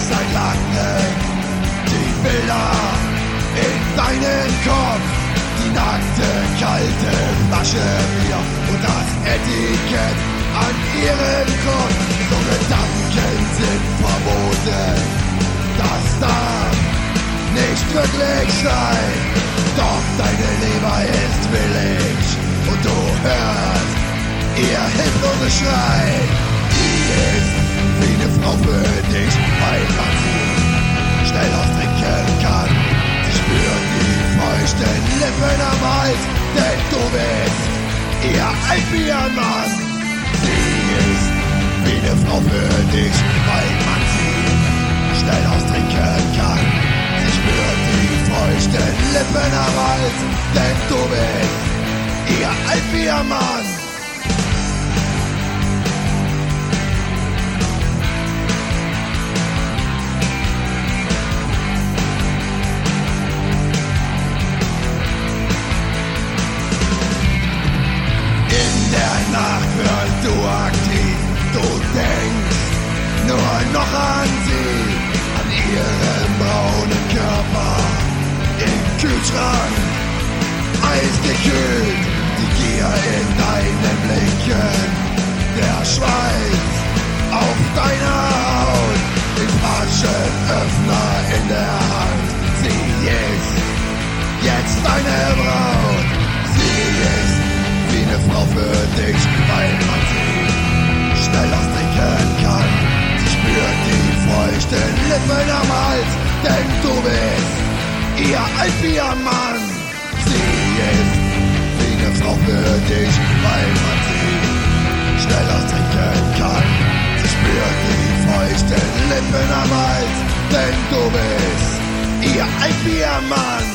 seit langem die Bilder in deinen Kopf, die nackte, kalte Flasche Bier und das Etikett an ihrem Kopf. So Gedanken sind verboten, das darf nicht wirklich sein. Doch deine Leber ist willig und du hörst ihr hilfloses Schrei. Die ist wie eine Frau für dich, weil man sie schnell austrinken kann. Sie spürt die feuchten Lippen am Hals, denn du bist ihr Altbiermann. Sie ist wie eine Frau für dich, weil man sie schnell austrinken kann. Sie spürt die feuchten Lippen am Hals, denn du bist ihr Altbiermann. Nacht wirst du aktiv, du denkst nur noch an sie, an ihren braunen Körper im Kühlschrank, eisgekühlt, die Gier in deinen Blicken, der Schweiß auf deiner Haut, den Flaschenöffner in der Hand. Sie ist jetzt deine Braut, sie ist wie eine Frau für dich, weil man sie schnell austrinken kann. Sie spürt die feuchten Lippen am Hals, denn du bist ihr Altbiermann. Sie ist wie eine Frau für dich, weil man sie schnell austrinken kann. Sie spürt die feuchten Lippen am Hals, denn du bist ihr Altbiermann.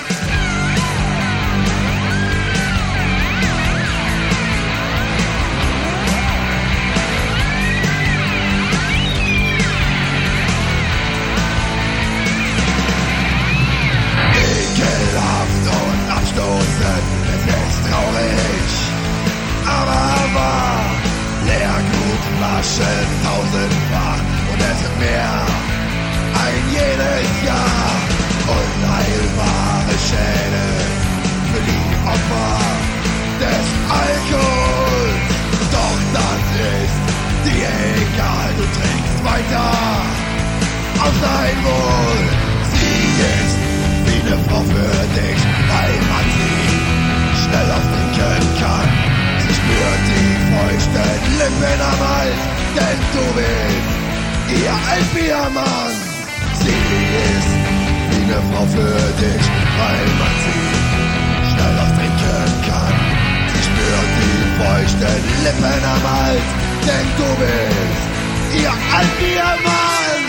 Es ist traurig, aber wahr. Leergutflaschen tausendfach und es sind mehr ein jedes Jahr. Unheilbare Schäden für die Opfer des Alkohols. Doch das ist dir egal, du trinkst weiter auf dein Wohl. Sie ist wie eine Frau für dich, weil man sie schnell austrinken kann. Sie spürt die feuchten Lippen am Hals, denn du bist ihr Altbiermann. Sie ist wie eine Frau für dich, weil man sie schnell austrinken kann. Sie spürt die feuchten Lippen am Hals, denn du bist ihr Altbiermann.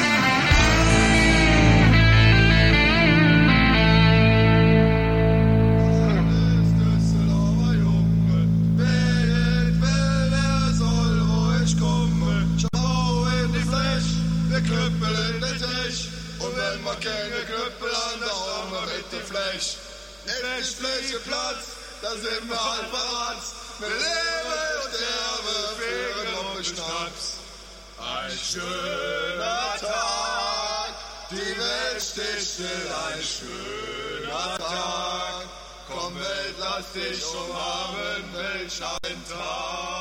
Keine Knüppel an der Arme mit der Fläche. Nicht Fläche Platz, da sind wir halt parat. Wir leben und sterben für einen Lumpen Schnaps. Ein schöner Tag, die Welt steht still, ein schöner Tag. Komm Welt, lass dich umarmen, welch ein Tag.